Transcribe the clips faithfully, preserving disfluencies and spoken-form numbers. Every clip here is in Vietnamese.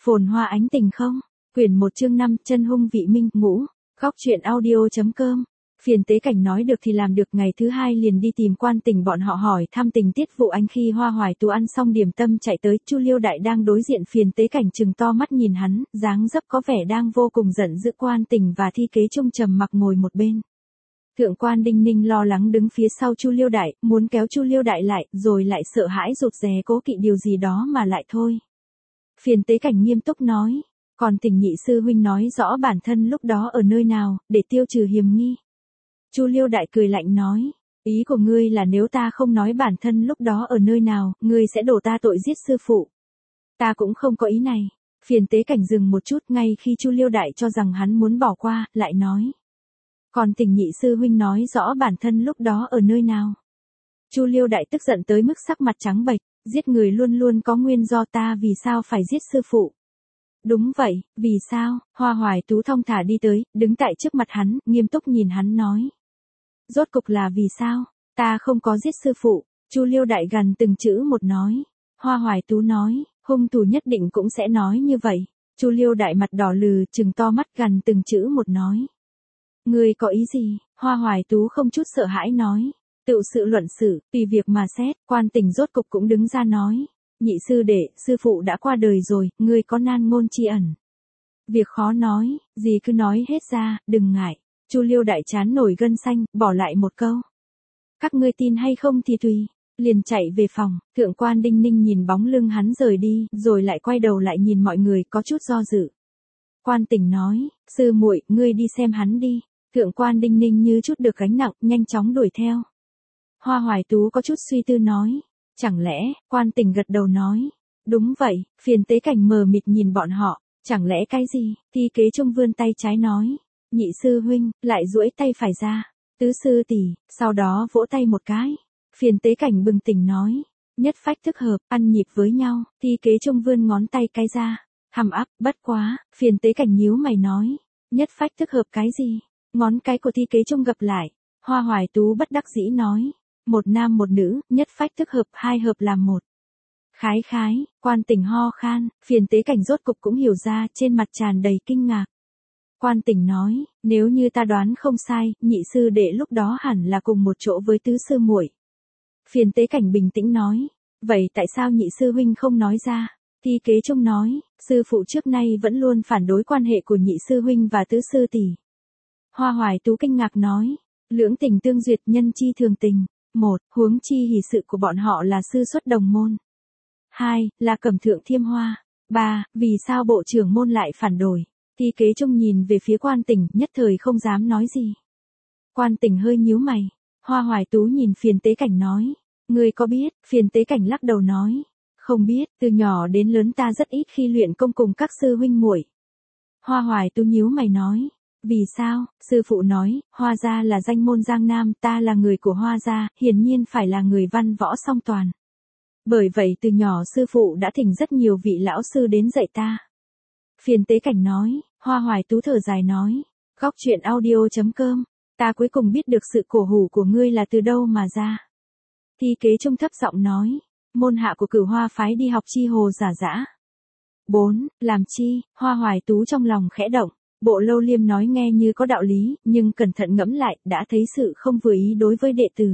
Phồn hoa ánh tình không? Quyển một chương năm, chân hung vị minh, ngũ. Góc truyện audio.com. Phiền Tế Cảnh nói được thì làm được, ngày thứ hai liền đi tìm Quan Tình bọn họ hỏi thăm tình tiết vụ anh. Khi Hoa Hoài Tú ăn xong điểm tâm chạy tới, Chu Liêu Đại đang đối diện Phiền Tế Cảnh trừng to mắt nhìn hắn, dáng dấp có vẻ đang vô cùng giận dữ. Quan Tình và Thi Kế Trung trầm mặc ngồi một bên. Thượng quan Đinh Ninh lo lắng đứng phía sau Chu Liêu Đại, muốn kéo Chu Liêu Đại lại, rồi lại sợ hãi rụt rè cố kỵ điều gì đó mà lại thôi. Phiền Tế Cảnh nghiêm túc nói, còn Tình nhị sư huynh nói rõ bản thân lúc đó ở nơi nào, để tiêu trừ hiềm nghi. Chu Liêu Đại cười lạnh nói, ý của ngươi là nếu ta không nói bản thân lúc đó ở nơi nào, ngươi sẽ đổ ta tội giết sư phụ. Ta cũng không có ý này. Phiền Tế Cảnh dừng một chút, ngay khi Chu Liêu Đại cho rằng hắn muốn bỏ qua, lại nói, còn Tình nhị sư huynh nói rõ bản thân lúc đó ở nơi nào. Chu Liêu Đại tức giận tới mức sắc mặt trắng bệch, giết người luôn luôn có nguyên do, ta vì sao phải giết sư phụ? Đúng vậy, vì sao? Hoa Hoài Tú thong thả đi tới, đứng tại trước mặt hắn, nghiêm túc nhìn hắn nói. Rốt cục là vì sao? Ta không có giết sư phụ. Chu Liêu Đại gằn từng chữ một nói. Hoa Hoài Tú nói, hung thủ nhất định cũng sẽ nói như vậy. Chu Liêu Đại mặt đỏ lừ, trừng to mắt gằn từng chữ một nói. Ngươi có ý gì? Hoa Hoài Tú không chút sợ hãi nói. Tự sự luận sự, tùy việc mà xét. Quan Tình rốt cục cũng đứng ra nói. Nhị sư đệ, sư phụ đã qua đời rồi, ngươi có nan ngôn tri ẩn. Việc khó nói, gì cứ nói hết ra, đừng ngại. Chu Liêu Đại chán nổi gân xanh, bỏ lại một câu. Các ngươi tin hay không thì tùy. Liền chạy về phòng. Thượng quan Đinh Ninh nhìn bóng lưng hắn rời đi, rồi lại quay đầu lại nhìn mọi người, có chút do dự. Quan Tình nói, sư muội, ngươi đi xem hắn đi. Thượng quan Đinh Ninh như chút được gánh nặng, nhanh chóng đuổi theo. Hoa Hoài Tú có chút suy tư nói, chẳng lẽ? Quan Tình gật đầu nói, đúng vậy. Phiền Tế Cảnh mờ mịt nhìn bọn họ, chẳng lẽ cái gì? Thi Kế Trung vươn tay trái nói, nhị sư huynh, lại duỗi tay phải ra, tứ sư tỷ, sau đó vỗ tay một cái. Phiền Tế Cảnh bừng tỉnh nói, nhất phách thức hợp, ăn nhịp với nhau. Thi Kế Trung vươn ngón tay cái ra, hầm áp, bất quá. Phiền Tế Cảnh nhíu mày nói, nhất phách thức hợp cái gì? Ngón cái của Thi Kế Trung gập lại. Hoa Hoài Tú bất đắc dĩ nói, một nam một nữ, nhất phách thức hợp, hai hợp làm một. Khái khái. Quan Tình ho khan. Phiền Tế Cảnh rốt cục cũng hiểu ra, trên mặt tràn đầy kinh ngạc. Quan Tình nói, nếu như ta đoán không sai, nhị sư đệ lúc đó hẳn là cùng một chỗ với tứ sư muội. Phiền Tế Cảnh bình tĩnh nói, vậy tại sao nhị sư huynh không nói ra? Thi Kế Trung nói, sư phụ trước nay vẫn luôn phản đối quan hệ của nhị sư huynh và tứ sư tỷ. Hoa Hoài Tú kinh ngạc nói, lưỡng tình tương duyệt, nhân chi thường tình. Một, huống chi hỷ sự của bọn họ là sư xuất đồng môn. Hai, là cẩm thượng thiêm hoa. Ba, vì sao bộ trưởng môn lại phản đối? Thi Kế Trung nhìn về phía Quan Tình, nhất thời không dám nói gì. Quan Tình hơi nhíu mày. Hoa Hoài Tú nhìn Phiền Tế Cảnh nói, ngươi có biết? Phiền Tế Cảnh lắc đầu nói, không biết, từ nhỏ đến lớn ta rất ít khi luyện công cùng các sư huynh muội. Hoa Hoài Tú nhíu mày nói, vì sao? Sư phụ nói, Hoa gia là danh môn Giang Nam, ta là người của Hoa gia, hiển nhiên phải là người văn võ song toàn. Bởi vậy từ nhỏ sư phụ đã thỉnh rất nhiều vị lão sư đến dạy ta. Phiền Tế Cảnh nói. Hoa Hoài Tú thở dài nói, góc truyện audio.com, ta cuối cùng biết được sự cổ hủ của ngươi là từ đâu mà ra. Thi Kế Trung thấp giọng nói, môn hạ của Cửu Hoa phái đi học chi hồ giả dã. Bốn, làm chi? Hoa Hoài Tú trong lòng khẽ động. Bộ Lâu Liêm nói nghe như có đạo lý, nhưng cẩn thận ngẫm lại, đã thấy sự không vừa ý đối với đệ tử.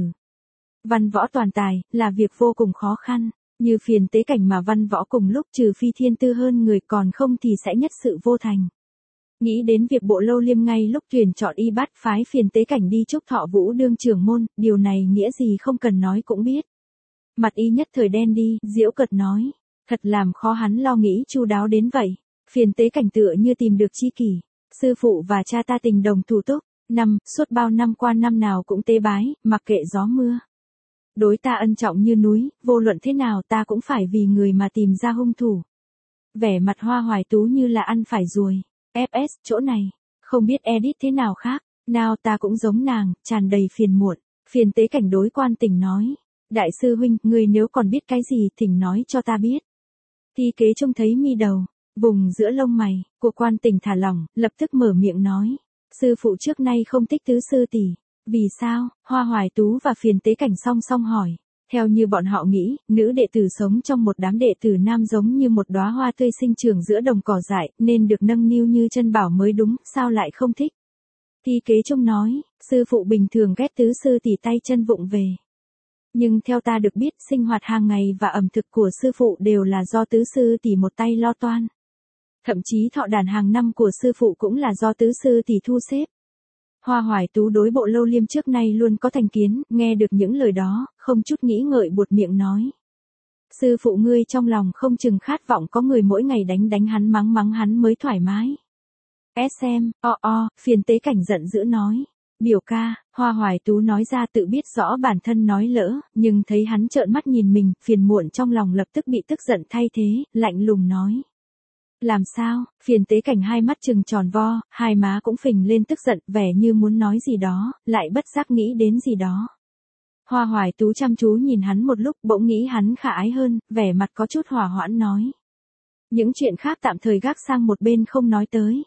Văn võ toàn tài, là việc vô cùng khó khăn. Như Phiền Tế Cảnh mà văn võ cùng lúc, trừ phi thiên tư hơn người, còn không thì sẽ nhất sự vô thành. Nghĩ đến việc Bộ Lâu Liêm ngay lúc tuyển chọn y bát phái Phiền Tế Cảnh đi chúc thọ Vũ đương trưởng môn, điều này nghĩa gì không cần nói cũng biết. Mặt y nhất thời đen đi, giễu cợt nói, thật làm khó hắn lo nghĩ chu đáo đến vậy. Phiền Tế Cảnh tựa như tìm được chi kỷ. Sư phụ và cha ta tình đồng thủ túc, năm, suốt bao năm qua năm nào cũng tế bái, mặc kệ gió mưa. Đối ta ân trọng như núi, vô luận thế nào ta cũng phải vì người mà tìm ra hung thủ. Vẻ mặt Hoa Hoài Tú như là ăn phải ruồi. ép ét, chỗ này, không biết edit thế nào khác, nào ta cũng giống nàng, tràn đầy phiền muộn. Phiền Tế Cảnh đối Quan Tình nói, đại sư huynh, người nếu còn biết cái gì thỉnh nói cho ta biết. Thi Kế Trung thấy mi đầu, vùng giữa lông mày, của Quan Tình thả lỏng, lập tức mở miệng nói, sư phụ trước nay không thích tứ sư tỷ. Vì sao? Hoa Hoài Tú và Phiền Tế Cảnh song song hỏi. Theo như bọn họ nghĩ, nữ đệ tử sống trong một đám đệ tử nam giống như một đóa hoa tươi sinh trưởng giữa đồng cỏ dại, nên được nâng niu như chân bảo mới đúng, sao lại không thích. Thi kế trông nói, sư phụ bình thường ghét tứ sư tỷ tay chân vụng về. Nhưng theo ta được biết, sinh hoạt hàng ngày và ẩm thực của sư phụ đều là do tứ sư tỷ một tay lo toan. Thậm chí thọ đàn hàng năm của sư phụ cũng là do tứ sư tỷ thu xếp. Hoa Hoài Tú đối Bộ Lâu Liêm trước nay luôn có thành kiến, nghe được những lời đó, không chút nghĩ ngợi buột miệng nói. Sư phụ ngươi trong lòng không chừng khát vọng có người mỗi ngày đánh đánh hắn mắng mắng hắn mới thoải mái. ét em, o o, Phiền Tế Cảnh giận dữ nói. Biểu ca, Hoa Hoài Tú nói ra tự biết rõ bản thân nói lỡ, nhưng thấy hắn trợn mắt nhìn mình, phiền muộn trong lòng lập tức bị tức giận thay thế, lạnh lùng nói. Làm sao? Phiền Tế Cảnh hai mắt trừng tròn vo, hai má cũng phình lên tức giận, vẻ như muốn nói gì đó, lại bất giác nghĩ đến gì đó. Hoa Hoài Tú chăm chú nhìn hắn một lúc, bỗng nghĩ hắn khả ái hơn, vẻ mặt có chút hòa hoãn nói. Những chuyện khác tạm thời gác sang một bên không nói tới.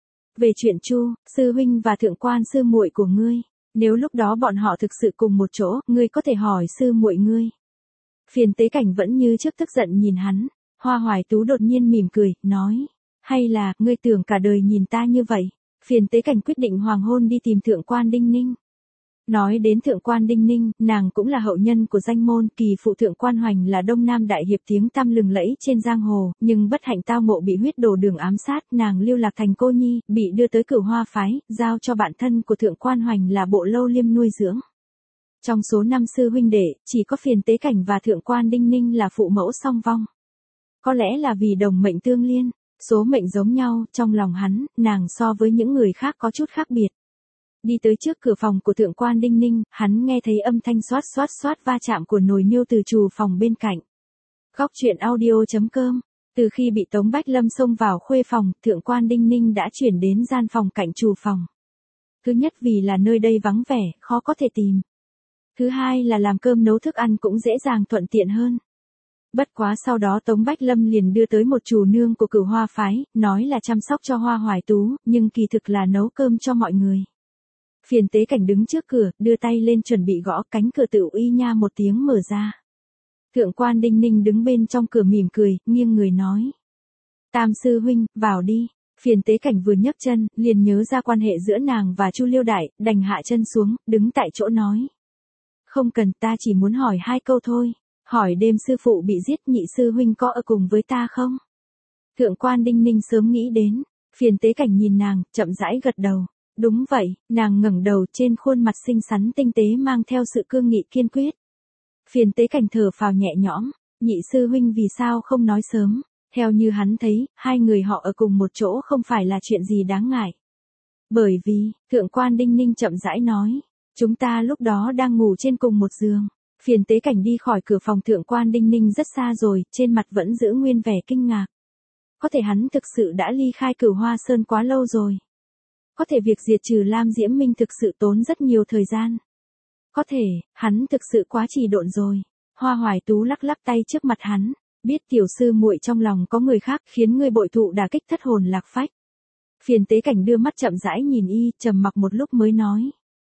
Về chuyện Chu, sư huynh và thượng quan sư muội của ngươi, nếu lúc đó bọn họ thực sự cùng một chỗ, ngươi có thể hỏi sư muội ngươi. Phiền Tế Cảnh vẫn như trước tức giận nhìn hắn. Hoa Hoài Tú đột nhiên mỉm cười, nói. Hay là, ngươi tưởng cả đời nhìn ta như vậy? Phiền Tế Cảnh quyết định hoàng hôn đi tìm thượng quan Đinh Ninh. Nói đến thượng quan Đinh Ninh, nàng cũng là hậu nhân của danh môn, kỳ phụ thượng quan Hoành là Đông Nam đại hiệp tiếng tăm lừng lẫy trên giang hồ, nhưng bất hạnh tao ngộ bị huyết đổ đường ám sát, nàng lưu lạc thành cô nhi, bị đưa tới Cửu Hoa phái, giao cho bạn thân của thượng quan Hoành là Bộ Lâu Liêm nuôi dưỡng. Trong số năm sư huynh đệ, chỉ có Phiền Tế Cảnh và thượng quan Đinh Ninh là phụ mẫu song vong. Có lẽ là vì đồng mệnh tương liên, số mệnh giống nhau, trong lòng hắn, nàng so với những người khác có chút khác biệt. Đi tới trước cửa phòng của thượng quan Đinh Ninh, hắn nghe thấy âm thanh xoát xoát xoát va chạm của nồi niêu từ trù phòng bên cạnh. Góc truyện audio chấm com. Từ khi bị Tống Bách Lâm xông vào khuê phòng, thượng quan Đinh Ninh đã chuyển đến gian phòng cạnh trù phòng. Thứ nhất vì là nơi đây vắng vẻ, khó có thể tìm. Thứ hai là làm cơm nấu thức ăn cũng dễ dàng thuận tiện hơn. Bất quá sau đó Tống Bách Lâm liền đưa tới một chủ nương của Cửu Hoa phái, nói là chăm sóc cho Hoa Hoài Tú, nhưng kỳ thực là nấu cơm cho mọi người. Phiền Tế Cảnh đứng trước cửa, đưa tay lên chuẩn bị gõ, cánh cửa tự uy nha một tiếng mở ra. Thượng quan Đinh Ninh đứng bên trong cửa mỉm cười, nghiêng người nói. Tam sư huynh, vào đi. Phiền Tế Cảnh vừa nhấc chân, liền nhớ ra quan hệ giữa nàng và Chu Liêu Đại, đành hạ chân xuống, đứng tại chỗ nói. Không cần, ta chỉ muốn hỏi hai câu thôi. Hỏi đêm sư phụ bị giết, nhị sư huynh có ở cùng với ta không? Thượng quan Đinh Ninh sớm nghĩ đến. Phiền Tế Cảnh nhìn nàng, chậm rãi gật đầu. Đúng vậy, nàng ngẩng đầu, trên khuôn mặt xinh xắn tinh tế mang theo sự cương nghị kiên quyết. Phiền Tế Cảnh thở phào nhẹ nhõm, nhị sư huynh vì sao không nói sớm? Theo như hắn thấy, hai người họ ở cùng một chỗ không phải là chuyện gì đáng ngại. Bởi vì, thượng quan Đinh Ninh chậm rãi nói, chúng ta lúc đó đang ngủ trên cùng một giường. Phiền Tế Cảnh đi khỏi cửa phòng thượng quan Đinh Ninh rất xa rồi, trên mặt vẫn giữ nguyên vẻ kinh ngạc. Có thể hắn thực sự đã ly khai Cửu Hoa Sơn quá lâu rồi. Có thể việc diệt trừ Lam Diễm Minh thực sự tốn rất nhiều thời gian. Có thể, hắn thực sự quá trì độn rồi. Hoa Hoài Tú lắc lắc tay trước mặt hắn, biết tiểu sư muội trong lòng có người khác khiến ngươi bội thụ đả kích thất hồn lạc phách. Phiền Tế Cảnh đưa mắt chậm rãi nhìn y, trầm mặc một lúc mới nói.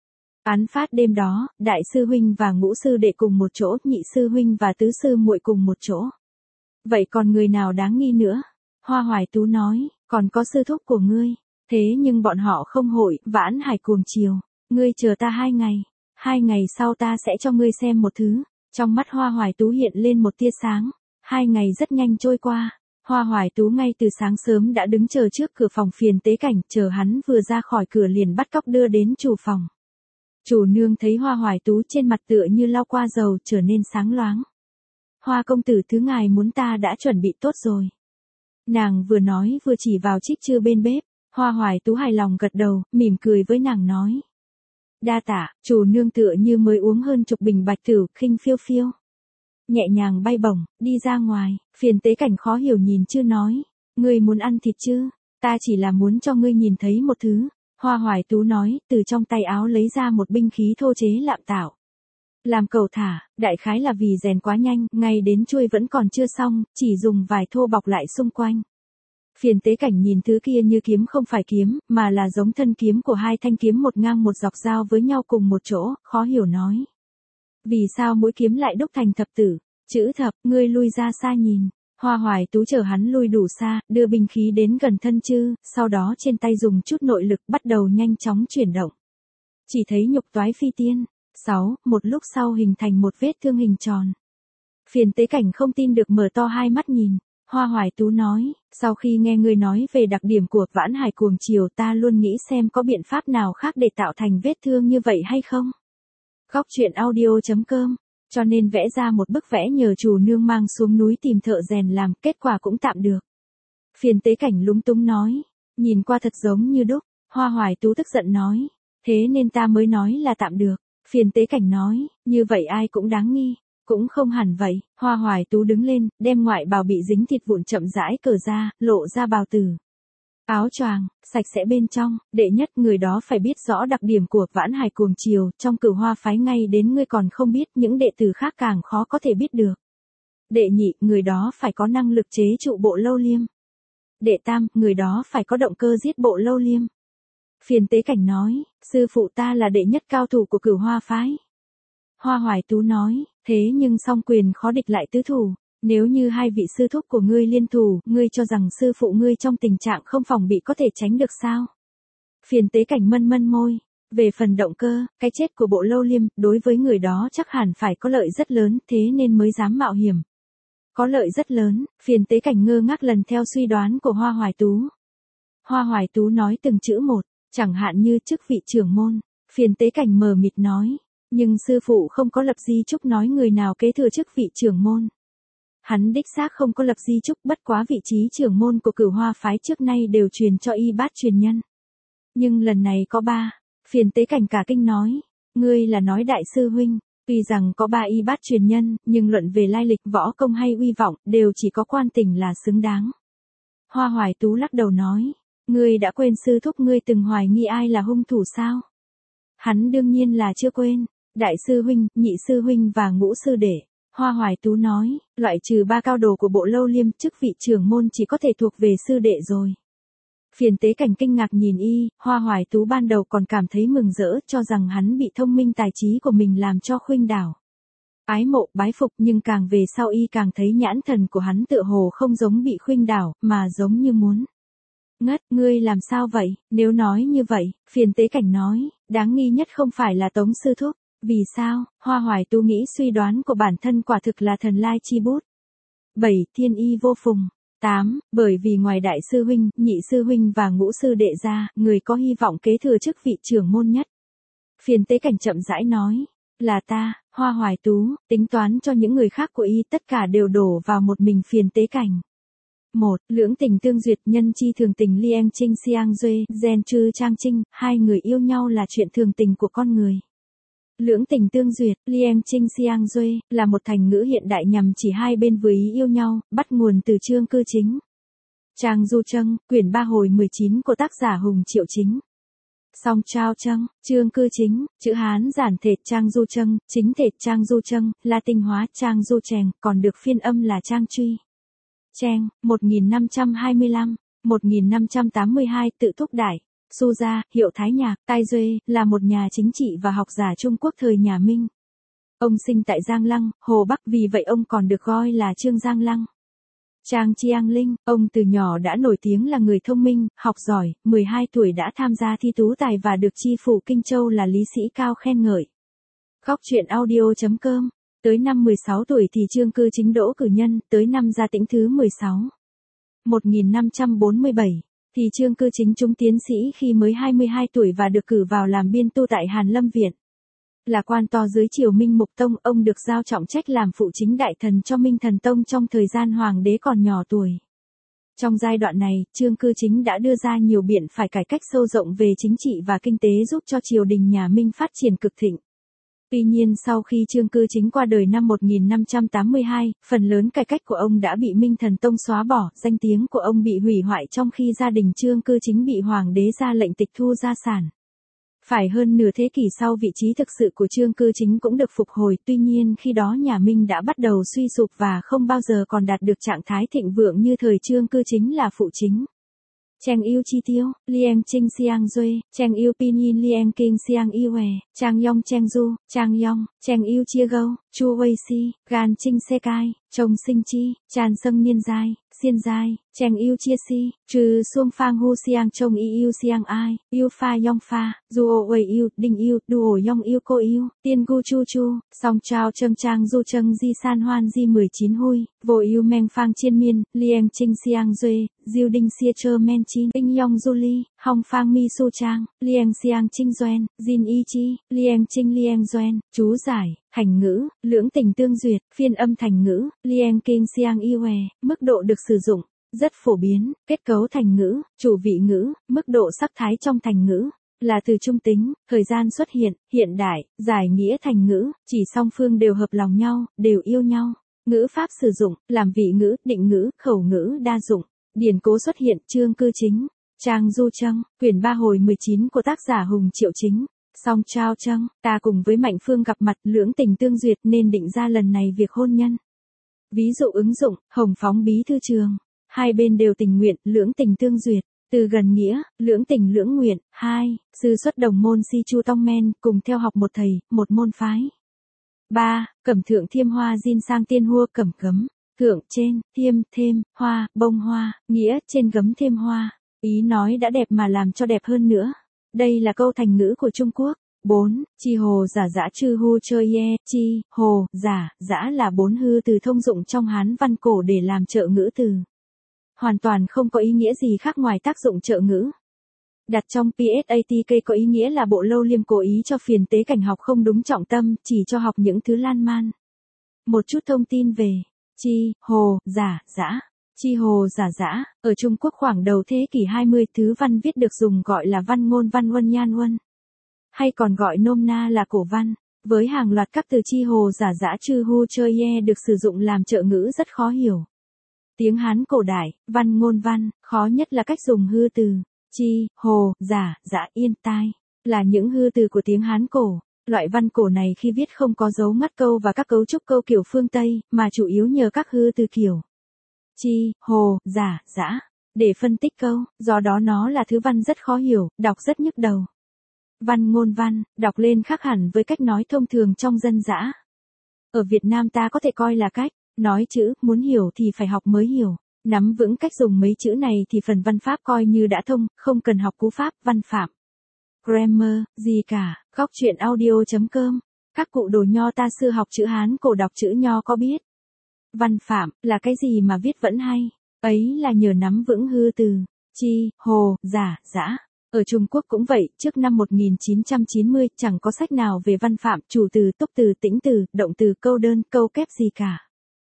Án phát đêm đó, đại sư huynh và ngũ sư đệ cùng một chỗ, nhị sư huynh và tứ sư muội cùng một chỗ. Vậy còn người nào đáng nghi nữa? Hoa Hoài Tú nói, còn có sư thúc của ngươi. Thế nhưng bọn họ không hội, vãn hải cuồng chiều. Ngươi chờ ta hai ngày. Hai ngày sau ta sẽ cho ngươi xem một thứ. Trong mắt Hoa Hoài Tú hiện lên một tia sáng. Hai ngày rất nhanh trôi qua. Hoa Hoài Tú ngay từ sáng sớm đã đứng chờ trước cửa phòng Phiền Tế Cảnh, chờ hắn vừa ra khỏi cửa liền bắt cóc đưa đến chủ phòng. Chủ nương thấy Hoa Hoài Tú trên mặt tựa như lau qua dầu trở nên sáng loáng. Hoa công tử thứ ngài muốn ta đã chuẩn bị tốt rồi. Nàng vừa nói vừa chỉ vào chiếc trưa bên bếp. Hoa Hoài Tú hài lòng gật đầu, mỉm cười với nàng nói. Đa tạ, chủ nương tựa như mới uống hơn chục bình bạch tử, khinh phiêu phiêu. Nhẹ nhàng bay bổng, đi ra ngoài, Phiền Tế Cảnh khó hiểu nhìn chưa nói. Ngươi muốn ăn thịt chứ? Ta chỉ là muốn cho ngươi nhìn thấy một thứ. Hoa Hoài Tú nói, từ trong tay áo lấy ra một binh khí thô chế lạm tạo. Làm cầu thả, đại khái là vì rèn quá nhanh, ngay đến chuôi vẫn còn chưa xong, chỉ dùng vài thô bọc lại xung quanh. Phiền Tế Cảnh nhìn thứ kia như kiếm không phải kiếm, mà là giống thân kiếm của hai thanh kiếm một ngang một dọc giao với nhau cùng một chỗ, khó hiểu nói. Vì sao mũi kiếm lại đúc thành thập tử? Chữ thập, ngươi lui ra xa nhìn. Hoa Hoài Tú chờ hắn lui đủ xa, đưa binh khí đến gần thân chư, sau đó trên tay dùng chút nội lực bắt đầu nhanh chóng chuyển động. Chỉ thấy nhục toái phi tiên. sáu. Một lúc sau hình thành một vết thương hình tròn. Phiền Tế Cảnh không tin được mở to hai mắt nhìn. Hoa Hoài Tú nói, sau khi nghe ngươi nói về đặc điểm của Vãn Hải Cuồng Chiều ta luôn nghĩ xem có biện pháp nào khác để tạo thành vết thương như vậy hay không. Góc truyện audio chấm com. Cho nên vẽ ra một bức vẽ nhờ chủ nương mang xuống núi tìm thợ rèn làm, kết quả cũng tạm được. Phiền Tế Cảnh lúng túng nói, nhìn qua thật giống như đúc. Hoa Hoài Tú tức giận nói, thế nên ta mới nói là tạm được. Phiền Tế Cảnh nói, như vậy ai cũng đáng nghi. Cũng không hẳn vậy. Hoa Hoài Tú đứng lên, đem ngoại bào bị dính thịt vụn chậm rãi cởi ra, lộ ra bào tử. Áo choàng, sạch sẽ bên trong, đệ nhất người đó phải biết rõ đặc điểm của Vãn Hải Cuồng Chiều, trong Cửu Hoa phái ngay đến ngươi còn không biết, những đệ tử khác càng khó có thể biết được. Đệ nhị, người đó phải có năng lực chế trụ Bộ Lâu Liêm. Đệ tam, người đó phải có động cơ giết Bộ Lâu Liêm. Phiền Tế Cảnh nói, sư phụ ta là đệ nhất cao thủ của Cửu Hoa phái. Hoa Hoài Tú nói, thế nhưng song quyền khó địch lại tứ thủ, nếu như hai vị sư thúc của ngươi liên thủ, ngươi cho rằng sư phụ ngươi trong tình trạng không phòng bị có thể tránh được sao? Phiền Tế Cảnh mân mân môi, về phần động cơ, cái chết của Bộ Lâu Liêm, đối với người đó chắc hẳn phải có lợi rất lớn, thế nên mới dám mạo hiểm. Có lợi rất lớn, Phiền Tế Cảnh ngơ ngác lần theo suy đoán của Hoa Hoài Tú. Hoa Hoài Tú nói từng chữ một, chẳng hạn như chức vị trưởng môn, Phiền Tế Cảnh mờ mịt nói. Nhưng sư phụ không có lập di chúc nói người nào kế thừa chức vị trưởng môn. Hắn đích xác không có lập di chúc, bất quá vị trí trưởng môn của Cửu Hoa phái trước nay đều truyền cho y bát truyền nhân. Nhưng lần này có ba. Phiền Tế Cảnh cả kinh nói, ngươi là nói đại sư huynh, tuy rằng có ba y bát truyền nhân, nhưng luận về lai lịch võ công hay uy vọng, đều chỉ có Quan Tỉnh là xứng đáng. Hoa Hoài Tú lắc đầu nói, ngươi đã quên sư thúc ngươi từng hoài nghi ai là hung thủ sao? Hắn đương nhiên là chưa quên. Đại sư huynh, nhị sư huynh và ngũ sư đệ. Hoa Hoài Tú nói, loại trừ ba cao đồ của Bộ Lâu Liêm, chức vị trưởng môn chỉ có thể thuộc về sư đệ rồi. Phiền Tế Cảnh kinh ngạc nhìn y, Hoa Hoài Tú ban đầu còn cảm thấy mừng rỡ, cho rằng hắn bị thông minh tài trí của mình làm cho khuynh đảo. Ái mộ, bái phục, nhưng càng về sau y càng thấy nhãn thần của hắn tựa hồ không giống bị khuynh đảo, mà giống như muốn ngất. Ngươi làm sao vậy? Nếu nói như vậy, Phiền Tế Cảnh nói, đáng nghi nhất không phải là Tống sư thúc. Vì sao? Hoa Hoài Tú nghĩ suy đoán của bản thân quả thực là thần lai chi bút. bảy. Thiên y vô phùng. tám. Bởi vì ngoài đại sư huynh, nhị sư huynh và ngũ sư đệ ra, người có hy vọng kế thừa chức vị trưởng môn nhất. Phiền Tế Cảnh chậm rãi nói, là ta. Hoa Hoài Tú, tính toán cho những người khác của y tất cả đều đổ vào một mình Phiền Tế Cảnh. một. Lưỡng tình tương duyệt, nhân chi thường tình Liang Trinh Xiang Duê, Gen Trư Trang Trinh, hai người yêu nhau là chuyện thường tình của con người. Lưỡng tình tương duyệt, Liang Trinh Xiang Duê, là một thành ngữ hiện đại nhằm chỉ hai bên vừa ý yêu nhau, bắt nguồn từ Chương Cư Chính. Trang Du Trâng, quyển ba hồi mười chín của tác giả Hùng Triệu Chính. Song Trao Trâng, Chương Cư Chính, chữ Hán giản thể Trang Du Trâng, chính thể Trang Du Trâng, là tinh hóa Trang Du Trèng, còn được phiên âm là Trang Truy. Treng, một nghìn năm trăm hai mươi lăm, một nghìn năm trăm tám mươi hai, tự thúc đại. Su Gia, hiệu Thái Nhạc, Tai Duê, là một nhà chính trị và học giả Trung Quốc thời nhà Minh. Ông sinh tại Giang Lăng, Hồ Bắc, vì vậy ông còn được gọi là Trương Giang Lăng. Trang Chiang Linh, ông từ nhỏ đã nổi tiếng là người thông minh, học giỏi, mười hai tuổi đã tham gia thi tú tài và được chi phủ Kinh Châu là lý sĩ cao khen ngợi. Góc truyện audio chấm com. Tới năm mười sáu tuổi thì Chương Cư Chính đỗ cử nhân, tới năm Gia Tĩnh thứ mười sáu. một nghìn năm trăm bốn mươi bảy. Thì Chương Cư Chính trúng tiến sĩ khi mới hai mươi hai tuổi và được cử vào làm biên tu tại Hàn Lâm Viện. Là quan to dưới triều Minh Mục Tông, ông được giao trọng trách làm phụ chính đại thần cho Minh Thần Tông trong thời gian hoàng đế còn nhỏ tuổi. Trong giai đoạn này, Chương Cư Chính đã đưa ra nhiều biện phải cải cách sâu rộng về chính trị và kinh tế giúp cho triều đình nhà Minh phát triển cực thịnh. Tuy nhiên sau khi Chương Cư Chính qua đời năm một nghìn năm trăm tám mươi hai, phần lớn cải cách của ông đã bị Minh Thần Tông xóa bỏ, danh tiếng của ông bị hủy hoại trong khi gia đình Chương Cư Chính bị hoàng đế ra lệnh tịch thu gia sản. Phải hơn nửa thế kỷ sau vị trí thực sự của Chương Cư Chính cũng được phục hồi, tuy nhiên khi đó nhà Minh đã bắt đầu suy sụp và không bao giờ còn đạt được trạng thái thịnh vượng như thời Chương Cư Chính là phụ chính. Chàng yêu chi tiêu, lieng trinh xiang duê, chàng yêu pinyin lieng kinh xiang yêu hòe, chàng yong chàng du, chàng yong, chàng yêu chia gâu, chu wei si, gan trinh xe cai, chồng sinh chi, tràn sâng niên giai, xiên giai, chàng yêu chia si, trừ xuông phang hu xiang chồng y yêu xiang ai, yêu pha yong pha, du ô wei yêu, đinh yêu, du ổ yong yêu cô yêu, tiên gu chu chu, song trao châm trang du châng di san hoan di mười chín hui, vô yêu meng phang chiên miên, lieng trinh xiang duê, diêu đinh xia chơ men chin, tinh yong du li, hong phang mi su trang, lieng xiang trinh doen, jin y chi, lieng trinh lieng doen, chú giải, thành ngữ, lưỡng tình tương duyệt, phiên âm thành ngữ, lieng kinh xiang y hòe, mức độ được sử dụng, rất phổ biến, kết cấu thành ngữ, chủ vị ngữ, mức độ sắc thái trong thành ngữ, là từ trung tính, thời gian xuất hiện, hiện đại, giải nghĩa thành ngữ, chỉ song phương đều hợp lòng nhau, đều yêu nhau. Ngữ pháp sử dụng, làm vị ngữ, định ngữ, khẩu ngữ đa dụng. Điển cố xuất hiện, chương cư chính. Trang Du Trâng, quyển ba hồi mười chín của tác giả Hùng Triệu Chính. Song Trao Trâng, ta cùng với Mạnh Phương gặp mặt lưỡng tình tương duyệt nên định ra lần này việc hôn nhân. Ví dụ ứng dụng, Hồng Phóng Bí Thư Trường. Hai bên đều tình nguyện, lưỡng tình tương duyệt. Từ gần nghĩa, lưỡng tình lưỡng nguyện. Hai, sư xuất đồng môn si chu tông men, cùng theo học một thầy, một môn phái. Ba, cẩm thượng thiêm hoa jin sang tiên hua cẩm cấm. Thượng trên, thiêm, thêm, hoa, bông hoa, nghĩa trên gấm thêm hoa. Ý nói đã đẹp mà làm cho đẹp hơn nữa. Đây là câu thành ngữ của Trung Quốc. Bốn, chi hồ giả dã chư hu chơi ye, chi, hồ, giả, dã là bốn hư từ thông dụng trong Hán văn cổ để làm trợ ngữ từ. Hoàn toàn không có ý nghĩa gì khác ngoài tác dụng trợ ngữ. Đặt trong pê ét a tê ca có ý nghĩa là bộ lâu liêm cố ý cho phiền tế cảnh học không đúng trọng tâm, chỉ cho học những thứ lan man. Một chút thông tin về chi, hồ, giả, dã. Chi hồ giả dã, ở Trung Quốc khoảng đầu thế kỷ hai mươi thứ văn viết được dùng gọi là văn ngôn văn huân nhan huân. Hay còn gọi nôm na là cổ văn, với hàng loạt các từ chi hồ giả dã chư hu chơi ye được sử dụng làm trợ ngữ rất khó hiểu. Tiếng Hán cổ đại, văn ngôn văn, khó nhất là cách dùng hư từ, chi, hồ, giả, dã yên tai, là những hư từ của tiếng Hán cổ. Loại văn cổ này khi viết không có dấu ngắt câu và các cấu trúc câu kiểu phương Tây, mà chủ yếu nhờ các hư từ kiểu chi, hồ, giả, dã, để phân tích câu, do đó nó là thứ văn rất khó hiểu, đọc rất nhức đầu. Văn ngôn văn, đọc lên khác hẳn với cách nói thông thường trong dân dã. Ở Việt Nam ta có thể coi là cách nói chữ, muốn hiểu thì phải học mới hiểu. Nắm vững cách dùng mấy chữ này thì phần văn pháp coi như đã thông, không cần học cú pháp, văn phạm, grammar, gì cả. Góc truyện audio chấm com. Các cụ đồ nho ta xưa học chữ Hán cổ đọc chữ nho có biết. Văn phạm, là cái gì mà viết vẫn hay? Ấy là nhờ nắm vững hư từ, chi, hồ, giả, dã. Ở Trung Quốc cũng vậy, trước năm một nghìn chín trăm chín mươi, chẳng có sách nào về văn phạm, chủ từ, túc từ, tĩnh từ, động từ, câu đơn, câu kép gì cả.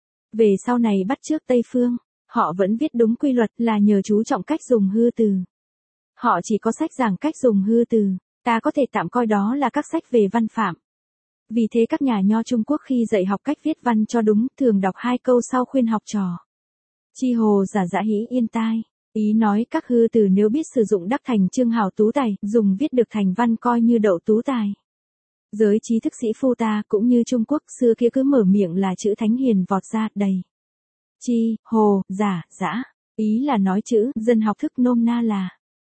Về sau này bắt chước Tây Phương, họ vẫn viết đúng quy luật là nhờ chú trọng cách dùng hư từ. Họ chỉ có sách giảng cách dùng hư từ, ta có thể tạm coi đó là các sách về văn phạm. Vì thế các nhà nho Trung Quốc khi dạy học cách viết văn cho đúng, thường đọc hai câu sau khuyên học trò. Chi hồ giả dã hĩ yên tai. Ý nói các hư từ nếu biết sử dụng đắc thành chương hào tú tài, dùng viết được thành văn coi như đậu tú tài. Giới trí thức sĩ phu ta cũng như Trung Quốc xưa kia cứ mở miệng là chữ thánh hiền vọt ra đầy. Chi, hồ, giả, dã. Ý là nói chữ, dân học thức nôm na là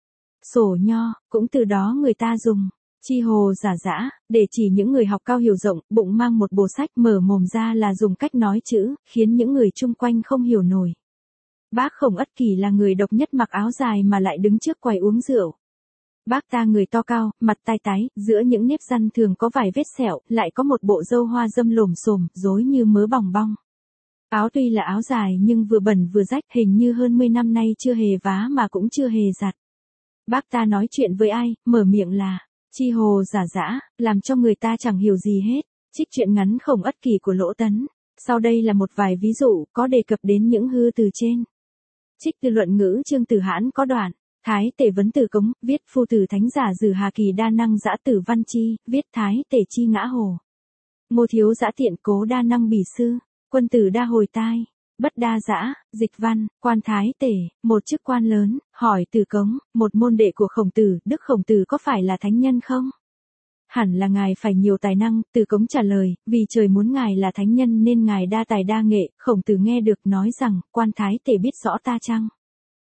sổ nho, cũng từ đó người ta dùng chi hồ giả dã, để chỉ những người học cao hiểu rộng, bụng mang một bộ sách mở mồm ra là dùng cách nói chữ, khiến những người chung quanh không hiểu nổi. Bác Khổng Ất Kỷ là người độc nhất mặc áo dài mà lại đứng trước quầy uống rượu. Bác ta người to cao, mặt tai tái, giữa những nếp răn thường có vài vết sẹo, lại có một bộ râu hoa râm lồm xồm, rối như mớ bòng bong. Áo tuy là áo dài nhưng vừa bẩn vừa rách, hình như hơn mươi năm nay chưa hề vá mà cũng chưa hề giặt. Bác ta nói chuyện với ai, mở miệng là chi hồ giả dã, làm cho người ta chẳng hiểu gì hết. Trích truyện ngắn Khổng Ất Kỷ của Lỗ Tấn. Sau đây là một vài ví dụ có đề cập đến những hư từ trên. Trích từ luận ngữ Trương Tử Hãn có đoạn. Thái Tể vấn Tử Cống, viết phu tử thánh giả dử Hà Kỳ đa năng dã tử văn chi, viết Thái Tể chi ngã hồ. Ngô thiếu dã tiện cố đa năng bỉ sư, quân tử đa hồi tai, bất đa dã, dịch văn, quan Thái Tể, một chức quan lớn, hỏi Tử Cống, một môn đệ của Khổng Tử, Đức Khổng Tử có phải là thánh nhân không? Hẳn là ngài phải nhiều tài năng, Tử Cống trả lời, vì trời muốn ngài là thánh nhân nên ngài đa tài đa nghệ. Khổng Tử nghe được nói rằng, quan Thái Tể biết rõ ta chăng?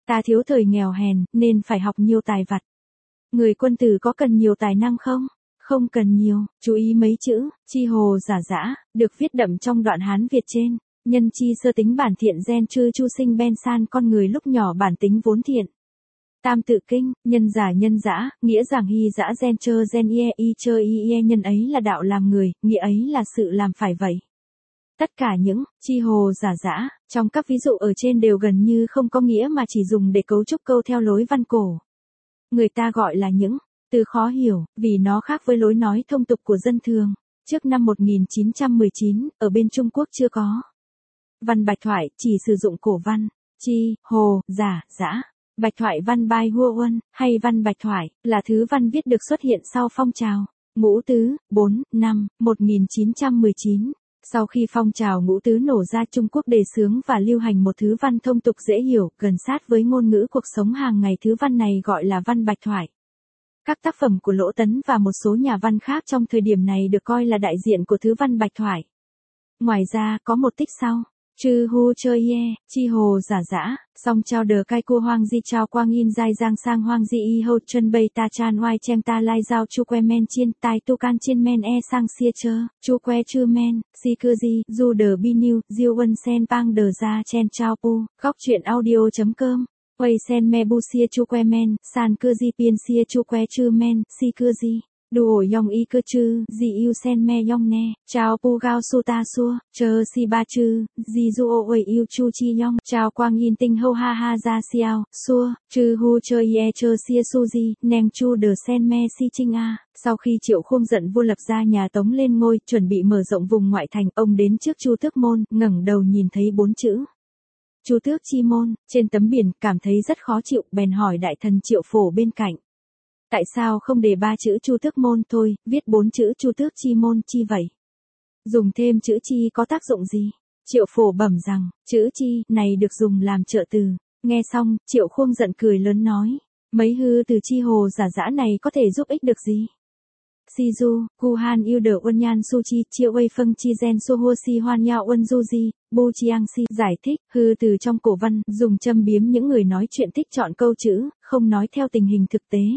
Ta thiếu thời nghèo hèn, nên phải học nhiều tài vặt. Người quân tử có cần nhiều tài năng không? Không cần nhiều, chú ý mấy chữ, chi hồ giả dã, được viết đậm trong đoạn Hán Việt trên. Nhân chi sơ tính bản thiện gen chư chu sinh ben san, con người lúc nhỏ bản tính vốn thiện. Tam tự kinh, nhân giả nhân dã, nghĩa giảng hy dã gen chơ gen ie y chơ y ie, nhân ấy là đạo làm người, nghĩa ấy là sự làm phải vậy. Tất cả những chi hồ giả dã trong các ví dụ ở trên đều gần như không có nghĩa mà chỉ dùng để cấu trúc câu theo lối văn cổ. Người ta gọi là những từ khó hiểu, vì nó khác với lối nói thông tục của dân thường. Trước năm một nghìn chín trăm mười chín, ở bên Trung Quốc chưa có văn bạch thoại, chỉ sử dụng cổ văn, chi, hồ, giả, dã. Bạch thoại văn bai hua uân, hay văn bạch thoại, là thứ văn viết được xuất hiện sau phong trào Ngũ Tứ, bốn, năm, một nghìn chín trăm mười chín. Sau khi phong trào Ngũ Tứ nổ ra, Trung Quốc đề xướng và lưu hành một thứ văn thông tục dễ hiểu, gần sát với ngôn ngữ cuộc sống hàng ngày, thứ văn này gọi là văn bạch thoại. Các tác phẩm của Lỗ Tấn và một số nhà văn khác trong thời điểm này được coi là đại diện của thứ văn bạch thoại. Ngoài ra, có một tích sau. Chư hu chơi ye, chi hồ giả dã, song trao đờ cai cua hoang di trao quang in dai giang sang hoang di y hô chân bay ta chan oai chem ta lai giao chu que men chiên tai tu can chiên men e sang xia chơ, chu que chư men, si cư di, du đờ bi niu, diêu ân sen pang đờ ra chen trao pu, góc chuyện audio.com. Quay sen me bu xia chu que men, san cư di piên xia chu que chư men, si cư di. Đù ổ yong y cơ chư, di yêu sen me yong ne, chào pu gao su ta xua, chờ si ba chư, di du ô uầy yêu chu chi yong, chào quang yin tinh hâu ha ha ra xiao, xua, chư hu chơi ye chơ xia su di, neng chu đờ sen me si chinh a. Sau khi Triệu Khuông giận vua lập ra nhà Tống lên ngôi, chuẩn bị mở rộng vùng ngoại thành, ông đến trước Chu Tước Môn, ngẩng đầu nhìn thấy bốn chữ Chu Tước Chi Môn trên tấm biển, cảm thấy rất khó chịu, bèn hỏi đại thần Triệu Phổ bên cạnh. Tại sao không để ba chữ Chu Tước Môn thôi, viết bốn chữ Chu Tước Chi Môn chi vậy? Dùng thêm chữ chi có tác dụng gì? Triệu Phổ bẩm rằng, chữ chi này được dùng làm trợ từ. Nghe xong, Triệu Khuông giận cười lớn nói, mấy hư từ chi hồ giả dã này có thể giúp ích được gì? Si du, gu han yêu đờ uân nhan su chi, triệu wei phân chi gen su hua si hoan yao uân du di, bu chiang si. Giải thích, hư từ trong cổ văn, dùng châm biếm những người nói chuyện thích chọn câu chữ, không nói theo tình hình thực tế.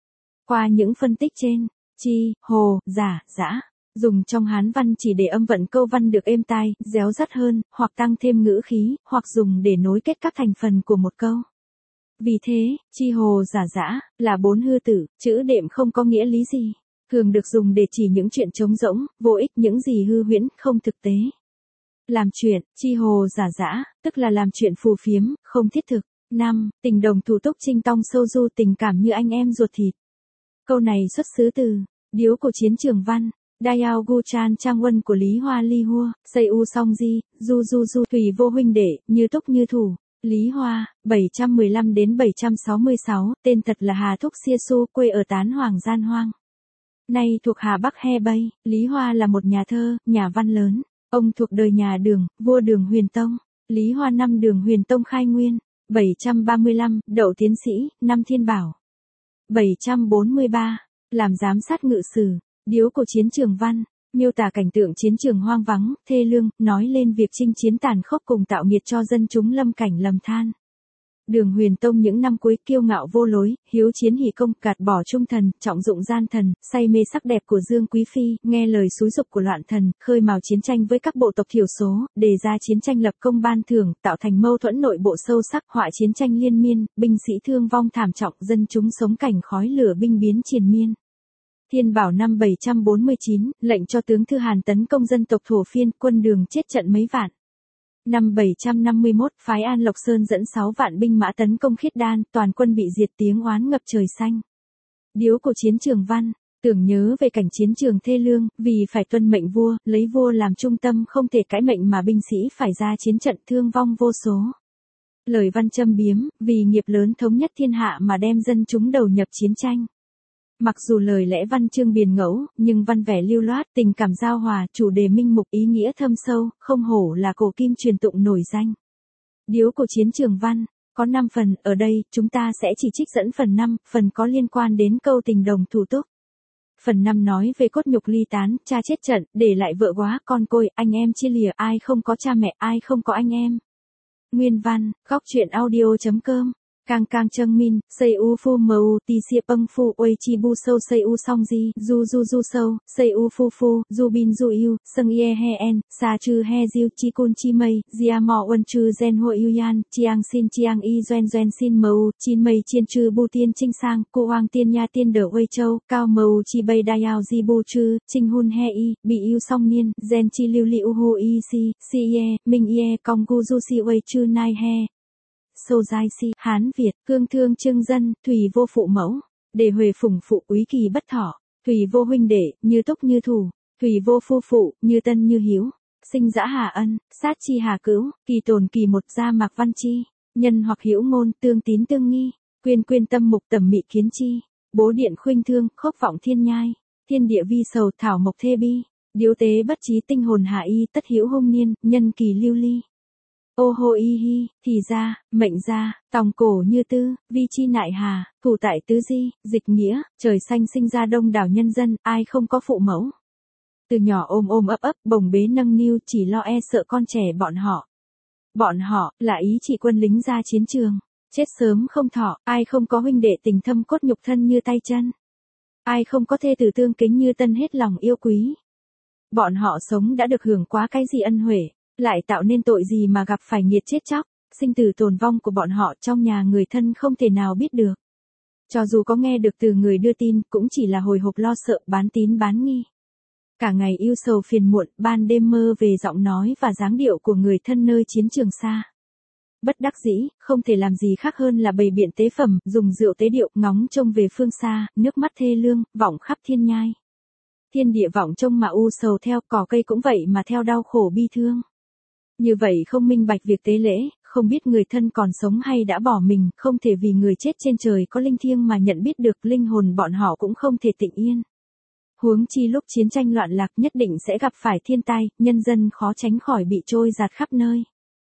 Qua những phân tích trên, chi, hồ, giả, dã, dùng trong Hán văn chỉ để âm vận câu văn được êm tai, réo rắt hơn, hoặc tăng thêm ngữ khí, hoặc dùng để nối kết các thành phần của một câu. Vì thế, chi hồ giả dã là bốn hư tử, chữ đệm không có nghĩa lý gì, thường được dùng để chỉ những chuyện trống rỗng, vô ích, những gì hư huyễn, không thực tế. Làm chuyện, chi hồ giả dã, tức là làm chuyện phù phiếm, không thiết thực. năm. Tình đồng thủ túc trinh tong sâu du, tình cảm như anh em ruột thịt. Câu này xuất xứ từ Điếu của Chiến Trường Văn, Dayao Gu Chan Trang Quân của Lý Hoa Li Hua, Xây U Song Di, Du Du Du Thủy Vô Huynh Đệ, Như Túc Như Thủ. Lý Hoa, bảy trăm mười lăm đến bảy trăm sáu mươi sáu, tên thật là Hà Thúc Xia Su, quê ở Tán Hoàng Gian Hoang, nay thuộc Hà Bắc He Bay. Lý Hoa là một nhà thơ, nhà văn lớn. Ông thuộc đời nhà Đường, vua Đường Huyền Tông. Lý Hoa năm Đường Huyền Tông khai nguyên, bảy trăm ba mươi lăm, đậu tiến sĩ, năm Thiên Bảo. bảy trăm bốn mươi ba, làm giám sát ngự sử. Điếu của Chiến Trường Văn, miêu tả cảnh tượng chiến trường hoang vắng, thê lương, nói lên việc chinh chiến tàn khốc cùng tạo nghiệt cho dân chúng lâm cảnh lầm than. Đường Huyền Tông những năm cuối kiêu ngạo vô lối, hiếu chiến hỷ công, gạt bỏ trung thần, trọng dụng gian thần, say mê sắc đẹp của Dương Quý Phi, nghe lời xúi giục của loạn thần, khơi mào chiến tranh với các bộ tộc thiểu số, đề ra chiến tranh lập công ban thưởng, tạo thành mâu thuẫn nội bộ sâu sắc, họa chiến tranh liên miên, binh sĩ thương vong thảm trọng, dân chúng sống cảnh khói lửa binh biến triền miên. Thiên Bảo năm bảy trăm bốn mươi chín, lệnh cho tướng Thư Hàn tấn công dân tộc Thổ Phiên, quân Đường chết trận mấy vạn. Năm bảy trăm năm mươi mốt, phái An Lộc Sơn dẫn sáu vạn binh mã tấn công Khiết Đan, toàn quân bị diệt, tiếng oán ngập trời xanh. Điếu của Chiến Trường Văn, tưởng nhớ về cảnh chiến trường thê lương, vì phải tuân mệnh vua, lấy vua làm trung tâm, không thể cãi mệnh mà binh sĩ phải ra chiến trận, thương vong vô số. Lời văn châm biếm, vì nghiệp lớn thống nhất thiên hạ mà đem dân chúng đầu nhập chiến tranh. Mặc dù lời lẽ văn chương biền ngẫu, nhưng văn vẻ lưu loát, tình cảm giao hòa, chủ đề minh mục, ý nghĩa thâm sâu, không hổ là cổ kim truyền tụng nổi danh. Điếu của Chiến Trường Văn, có năm phần, ở đây, chúng ta sẽ chỉ trích dẫn phần năm, phần có liên quan đến câu tình đồng thủ túc. Phần năm nói về cốt nhục ly tán, cha chết trận, để lại vợ quá, con côi, anh em chia lìa, ai không có cha mẹ, ai không có anh em. Nguyên văn, góc chuyện audio chấm com Cang cang châng min, xây u phu mu ti xia pâng phu uê chi bu sâu xây u song di, du du du sâu, xây u phu phu, du bin du yêu, sâng ye he en, sa chư he diu chi kun chi mây, dia mò uân chư gen ho yêu yan, chiang xin chiang y doen doen xin mu, chin mây chiên chư bu tiên trinh sang, cô hoàng tiên nha tiên đỡ uê châu, cao mu chi bay đa yao di bu chư, trinh hun he y, bị yêu song niên, gen chi lưu liu hu y si, si ye, minh ye, kong gu du si uê chư nai he. Sâu giai si, Hán Việt, cương thương trưng dân, thủy vô phụ mẫu, để huề phùng phụ úy kỳ bất thọ, thủy vô huynh đệ, như túc như thủ, thủy vô phu phụ, như tân như hiếu, sinh dã hà ân, sát chi hà cữu, kỳ tồn kỳ một gia mạc văn chi, nhân hoặc hữu ngôn, tương tín tương nghi, quyên quyên tâm mục tầm mị kiến chi, bố điện khuynh thương, khốc vọng thiên nhai, thiên địa vi sầu thảo mộc thê bi, điếu tế bất trí tinh hồn hạ y tất hữu hung niên, nhân kỳ lưu ly. Ô hô y hi, thì ra, mệnh ra, tòng cổ như tư, vi chi nại hà, thủ tại tứ di, dịch nghĩa, trời xanh sinh ra đông đảo nhân dân, ai không có phụ mẫu. Từ nhỏ ôm ôm ấp ấp, bồng bế nâng niu chỉ lo e sợ con trẻ bọn họ. Bọn họ, là ý chỉ quân lính ra chiến trường, chết sớm không thọ, ai không có huynh đệ tình thâm cốt nhục thân như tay chân. Ai không có thê tử tương kính như tân hết lòng yêu quý. Bọn họ sống đã được hưởng quá cái gì ân huệ. Lại tạo nên tội gì mà gặp phải nghiệt chết chóc, sinh tử tồn vong của bọn họ trong nhà người thân không thể nào biết được. Cho dù có nghe được từ người đưa tin, cũng chỉ là hồi hộp lo sợ bán tín bán nghi. Cả ngày yêu sầu phiền muộn, ban đêm mơ về giọng nói và dáng điệu của người thân nơi chiến trường xa. Bất đắc dĩ, không thể làm gì khác hơn là bày biện tế phẩm, dùng rượu tế điệu, ngóng trông về phương xa, nước mắt thê lương, vọng khắp thiên nhai. Thiên địa vọng trông mà u sầu theo, cỏ cây cũng vậy mà theo đau khổ bi thương. Như vậy không minh bạch việc tế lễ, không biết người thân còn sống hay đã bỏ mình, không thể vì người chết trên trời có linh thiêng mà nhận biết được linh hồn bọn họ cũng không thể tịnh yên. Huống chi lúc chiến tranh loạn lạc nhất định sẽ gặp phải thiên tai, nhân dân khó tránh khỏi bị trôi giạt khắp nơi.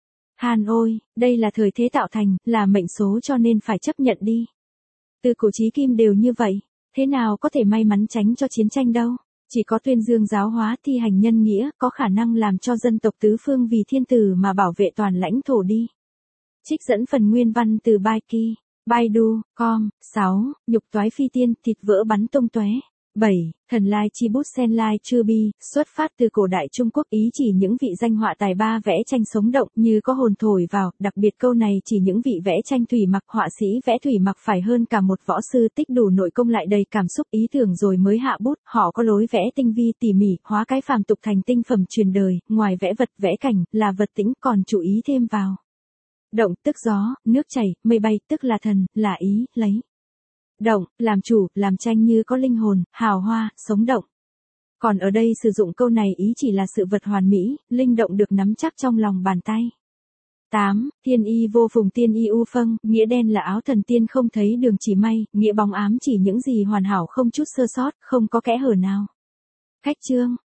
Hàn ôi, đây là thời thế tạo thành, là mệnh số cho nên phải chấp nhận đi. Từ cổ chí kim đều như vậy, thế nào có thể may mắn tránh cho chiến tranh đâu. Chỉ có tuyên dương giáo hóa thi hành nhân nghĩa có khả năng làm cho dân tộc tứ phương vì thiên tử mà bảo vệ toàn lãnh thổ đi. Trích dẫn phần nguyên văn từ Baiki, Baidu, com, sáu, nhục toái phi tiên, thịt vỡ bắn tung tóe. bảy. Thần lai chi bút sen lai chư bi, xuất phát từ cổ đại Trung Quốc ý chỉ những vị danh họa tài ba vẽ tranh sống động như có hồn thổi vào, đặc biệt câu này chỉ những vị vẽ tranh thủy mặc họa sĩ vẽ thủy mặc phải hơn cả một võ sư tích đủ nội công lại đầy cảm xúc ý tưởng rồi mới hạ bút, họ có lối vẽ tinh vi tỉ mỉ, hóa cái phàm tục thành tinh phẩm truyền đời, ngoài vẽ vật vẽ cảnh, là vật tĩnh còn chú ý thêm vào. Động tức gió, nước chảy, mây bay tức là thần, là ý, lấy. Động, làm chủ, làm tranh như có linh hồn, hào hoa, sống động. Còn ở đây sử dụng câu này ý chỉ là sự vật hoàn mỹ, linh động được nắm chắc trong lòng bàn tay. tám. Thiên y vô phùng tiên y u phâng, nghĩa đen là áo thần tiên không thấy đường chỉ may, nghĩa bóng ám chỉ những gì hoàn hảo không chút sơ sót, không có kẽ hở nào. Khách chương,